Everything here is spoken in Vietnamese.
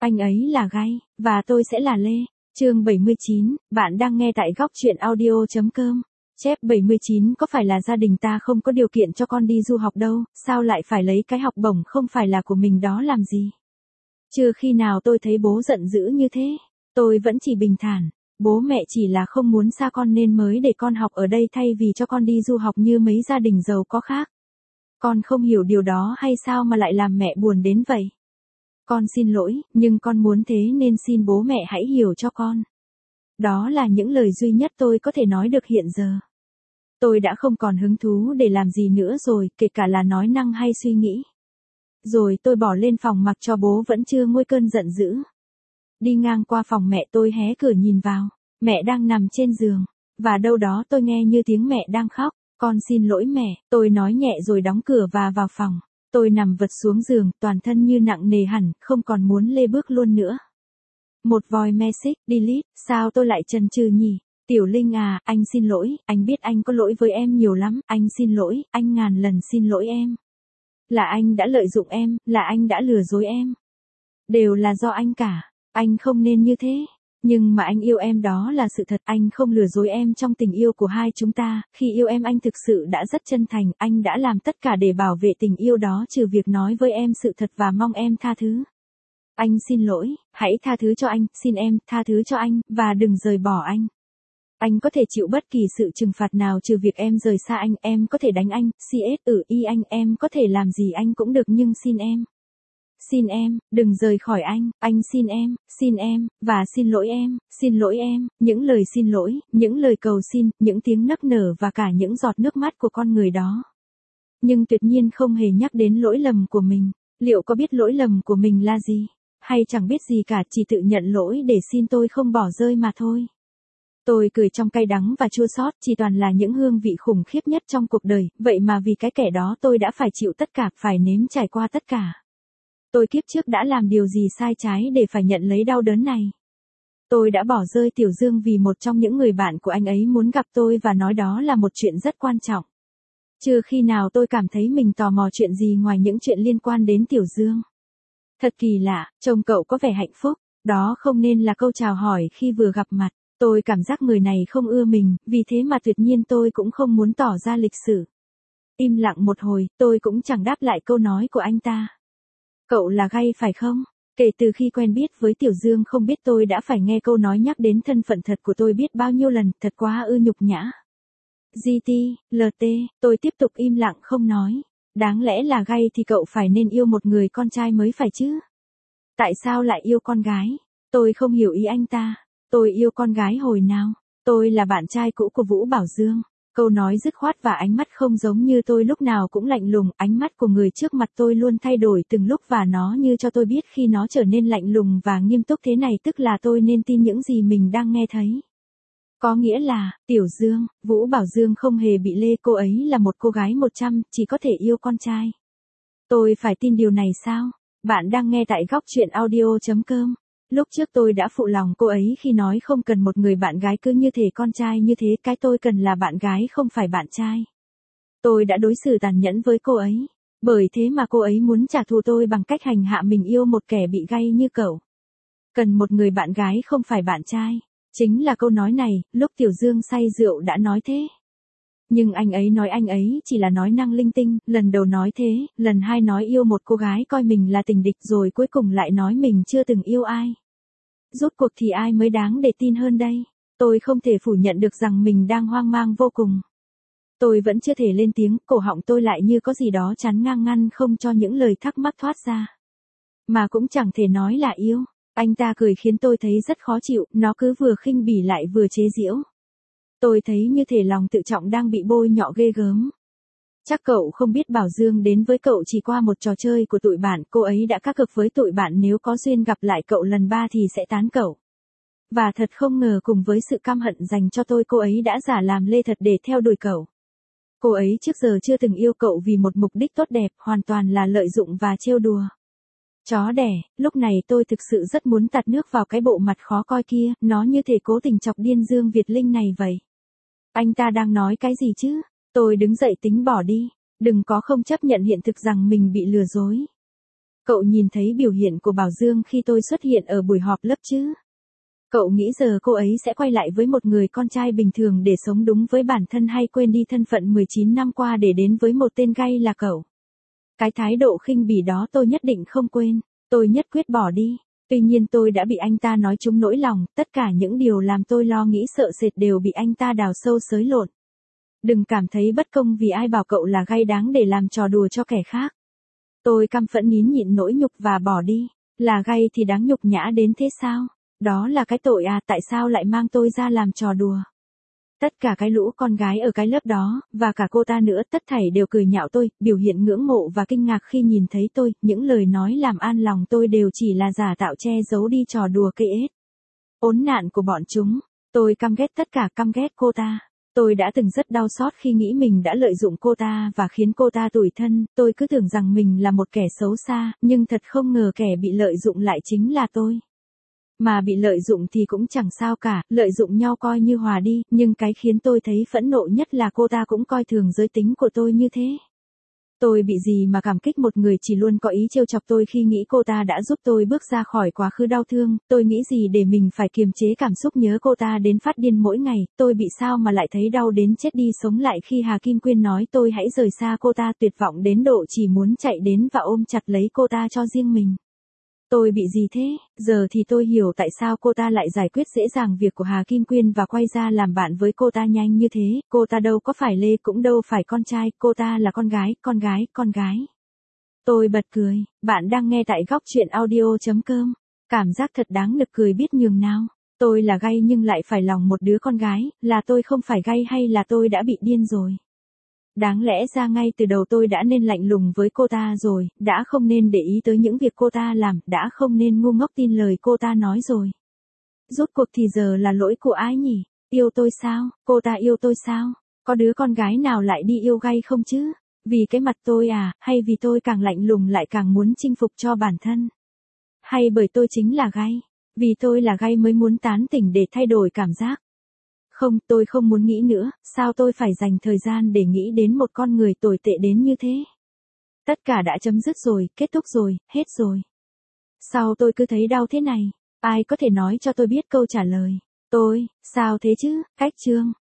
Anh ấy là Gai, và tôi sẽ là Lê. Chương 79, bạn đang nghe tại góc truyện audio.com. Chép 79 có phải là gia đình ta không có điều kiện cho con đi du học đâu, sao lại phải lấy cái học bổng không phải là của mình đó làm gì? Chưa khi nào tôi thấy bố giận dữ như thế, tôi vẫn chỉ bình thản. Bố mẹ chỉ là không muốn xa con nên mới để con học ở đây thay vì cho con đi du học như mấy gia đình giàu có khác. Con không hiểu điều đó hay sao mà lại làm mẹ buồn đến vậy? Con xin lỗi, nhưng con muốn thế nên xin bố mẹ hãy hiểu cho con. Đó là những lời duy nhất tôi có thể nói được hiện giờ. Tôi đã không còn hứng thú để làm gì nữa rồi, kể cả là nói năng hay suy nghĩ. Rồi tôi bỏ lên phòng mặc cho bố vẫn chưa nguôi cơn giận dữ. Đi ngang qua phòng mẹ tôi hé cửa nhìn vào, mẹ đang nằm trên giường, và đâu đó tôi nghe như tiếng mẹ đang khóc. Con xin lỗi mẹ, tôi nói nhẹ rồi đóng cửa và vào phòng. Tôi nằm vật xuống giường, toàn thân như nặng nề hẳn, không còn muốn lê bước luôn nữa. Một voice message, delete, sao tôi lại chần chừ nhỉ? Tiểu Linh à, anh xin lỗi, anh biết anh có lỗi với em nhiều lắm, anh xin lỗi, anh ngàn lần xin lỗi em. Là anh đã lợi dụng em, là anh đã lừa dối em. Đều là do anh cả, anh không nên như thế. Nhưng mà anh yêu em đó là sự thật, anh không lừa dối em trong tình yêu của hai chúng ta, khi yêu em anh thực sự đã rất chân thành, anh đã làm tất cả để bảo vệ tình yêu đó trừ việc nói với em sự thật và mong em tha thứ. Anh xin lỗi, hãy tha thứ cho anh, xin em, tha thứ cho anh, và đừng rời bỏ anh. Anh có thể chịu bất kỳ sự trừng phạt nào trừ việc em rời xa anh, em có thể đánh anh, anh, em có thể làm gì anh cũng được nhưng xin em. Xin em, đừng rời khỏi anh xin em, và xin lỗi em, những lời xin lỗi, những lời cầu xin, những tiếng nức nở và cả những giọt nước mắt của con người đó. Nhưng tuyệt nhiên không hề nhắc đến lỗi lầm của mình, liệu có biết lỗi lầm của mình là gì? Hay chẳng biết gì cả, chỉ tự nhận lỗi để xin tôi không bỏ rơi mà thôi. Tôi cười trong cay đắng và chua xót, chỉ toàn là những hương vị khủng khiếp nhất trong cuộc đời, vậy mà vì cái kẻ đó tôi đã phải chịu tất cả, phải nếm trải qua tất cả. Tôi kiếp trước đã làm điều gì sai trái để phải nhận lấy đau đớn này? Tôi đã bỏ rơi Tiểu Dương vì một trong những người bạn của anh ấy muốn gặp tôi và nói đó là một chuyện rất quan trọng. Chưa khi nào tôi cảm thấy mình tò mò chuyện gì ngoài những chuyện liên quan đến Tiểu Dương. Thật kỳ lạ, trông cậu có vẻ hạnh phúc, đó không nên là câu chào hỏi khi vừa gặp mặt. Tôi cảm giác người này không ưa mình, vì thế mà tuyệt nhiên tôi cũng không muốn tỏ ra lịch sự. Im lặng một hồi, tôi cũng chẳng đáp lại câu nói của anh ta. Cậu là Gai phải không? Kể từ khi quen biết với Tiểu Dương không biết tôi đã phải nghe câu nói nhắc đến thân phận thật của tôi biết bao nhiêu lần, thật quá nhục nhã. GT, LT, tôi tiếp tục im lặng không nói. Đáng lẽ là Gai thì cậu phải nên yêu một người con trai mới phải chứ? Tại sao lại yêu con gái? Tôi không hiểu ý anh ta. Tôi yêu con gái hồi nào? Tôi là bạn trai cũ của Vũ Bảo Dương. Câu nói dứt khoát và ánh mắt không giống như tôi lúc nào cũng lạnh lùng, ánh mắt của người trước mặt tôi luôn thay đổi từng lúc và nó như cho tôi biết khi nó trở nên lạnh lùng và nghiêm túc thế này tức là tôi nên tin những gì mình đang nghe thấy. Có nghĩa là, Tiểu Dương, Vũ Bảo Dương không hề bị lê, cô ấy là một cô gái 100, chỉ có thể yêu con trai. Tôi phải tin điều này sao? Bạn đang nghe tại góc truyện audio.com. Lúc trước tôi đã phụ lòng cô ấy khi nói không cần một người bạn gái cứ như thể con trai như thế, cái tôi cần là bạn gái không phải bạn trai. Tôi đã đối xử tàn nhẫn với cô ấy, bởi thế mà cô ấy muốn trả thù tôi bằng cách hành hạ mình yêu một kẻ bị gay như cậu. Cần một người bạn gái không phải bạn trai, chính là câu nói này, lúc Tiểu Dương say rượu đã nói thế. Nhưng anh ấy nói anh ấy chỉ là nói năng linh tinh, lần đầu nói thế, lần hai nói yêu một cô gái coi mình là tình địch rồi cuối cùng lại nói mình chưa từng yêu ai. Rốt cuộc thì ai mới đáng để tin hơn đây? Tôi không thể phủ nhận được rằng mình đang hoang mang vô cùng. Tôi vẫn chưa thể lên tiếng, cổ họng tôi lại như có gì đó chắn ngang ngăn không cho những lời thắc mắc thoát ra. Mà cũng chẳng thể nói là yêu. Anh ta cười khiến tôi thấy rất khó chịu, nó cứ vừa khinh bỉ lại vừa chế giễu. Tôi thấy như thể lòng tự trọng đang bị bôi nhọ ghê gớm. Chắc cậu không biết Bảo Dương đến với cậu chỉ qua một trò chơi của tụi bạn, cô ấy đã cá cược với tụi bạn nếu có duyên gặp lại cậu lần 3 thì sẽ tán cậu. Và thật không ngờ cùng với sự căm hận dành cho tôi cô ấy đã giả làm lê thật để theo đuổi cậu. Cô ấy trước giờ chưa từng yêu cậu vì một mục đích tốt đẹp, hoàn toàn là lợi dụng và trêu đùa. Chó đẻ, lúc này tôi thực sự rất muốn tạt nước vào cái bộ mặt khó coi kia, nó như thể cố tình chọc điên Dương Việt Linh này vậy. Anh ta đang nói cái gì chứ? Tôi đứng dậy tính bỏ đi. Đừng có không chấp nhận hiện thực rằng mình bị lừa dối. Cậu nhìn thấy biểu hiện của Bảo Dương khi tôi xuất hiện ở buổi họp lớp chứ? Cậu nghĩ giờ cô ấy sẽ quay lại với một người con trai bình thường để sống đúng với bản thân hay quên đi thân phận 19 năm qua để đến với một tên gay là cậu? Cái thái độ khinh bỉ đó tôi nhất định không quên, tôi nhất quyết bỏ đi. Tuy nhiên tôi đã bị anh ta nói trúng nỗi lòng, tất cả những điều làm tôi lo nghĩ sợ sệt đều bị anh ta đào sâu xới lộn. Đừng cảm thấy bất công vì ai bảo cậu là gay đáng để làm trò đùa cho kẻ khác. Tôi căm phẫn nín nhịn nỗi nhục và bỏ đi. Là gay thì đáng nhục nhã đến thế sao? Đó là cái tội à, tại sao lại mang tôi ra làm trò đùa? Tất cả cái lũ con gái ở cái lớp đó, và cả cô ta nữa, tất thảy đều cười nhạo tôi, biểu hiện ngưỡng mộ và kinh ngạc khi nhìn thấy tôi, những lời nói làm an lòng tôi đều chỉ là giả tạo che giấu đi trò đùa cây ếch. Khốn nạn của bọn chúng, tôi căm ghét tất cả, căm ghét cô ta. Tôi đã từng rất đau xót khi nghĩ mình đã lợi dụng cô ta và khiến cô ta tủi thân, tôi cứ tưởng rằng mình là một kẻ xấu xa, nhưng thật không ngờ kẻ bị lợi dụng lại chính là tôi. Mà bị lợi dụng thì cũng chẳng sao cả, lợi dụng nhau coi như hòa đi, nhưng cái khiến tôi thấy phẫn nộ nhất là cô ta cũng coi thường giới tính của tôi như thế. Tôi bị gì mà cảm kích một người chỉ luôn có ý trêu chọc tôi khi nghĩ cô ta đã giúp tôi bước ra khỏi quá khứ đau thương, tôi nghĩ gì để mình phải kiềm chế cảm xúc nhớ cô ta đến phát điên mỗi ngày, tôi bị sao mà lại thấy đau đến chết đi sống lại khi Hà Kim Quyên nói tôi hãy rời xa cô ta, tuyệt vọng đến độ chỉ muốn chạy đến và ôm chặt lấy cô ta cho riêng mình. Tôi bị gì thế? Giờ thì tôi hiểu tại sao cô ta lại giải quyết dễ dàng việc của Hà Kim Quyên và quay ra làm bạn với cô ta nhanh như thế. Cô ta đâu có phải Lê, cũng đâu phải con trai, cô ta là con gái, con gái, con gái. Tôi bật cười, bạn đang nghe tại góc truyện audio.com. Cảm giác thật đáng nực cười biết nhường nào. Tôi là gay nhưng lại phải lòng một đứa con gái, là tôi không phải gay hay là tôi đã bị điên rồi? Đáng lẽ ra ngay từ đầu tôi đã nên lạnh lùng với cô ta rồi, đã không nên để ý tới những việc cô ta làm, đã không nên ngu ngốc tin lời cô ta nói rồi. Rốt cuộc thì giờ là lỗi của ai nhỉ? Yêu tôi sao? Cô ta yêu tôi sao? Có đứa con gái nào lại đi yêu gay không chứ? Vì cái mặt tôi à, hay vì tôi càng lạnh lùng lại càng muốn chinh phục cho bản thân? Hay bởi tôi chính là gay? Vì tôi là gay mới muốn tán tỉnh để thay đổi cảm giác? Không, tôi không muốn nghĩ nữa, sao tôi phải dành thời gian để nghĩ đến một con người tồi tệ đến như thế? Tất cả đã chấm dứt rồi, kết thúc rồi, hết rồi. Sao tôi cứ thấy đau thế này? Ai có thể nói cho tôi biết câu trả lời? Sao thế chứ? Cách chương.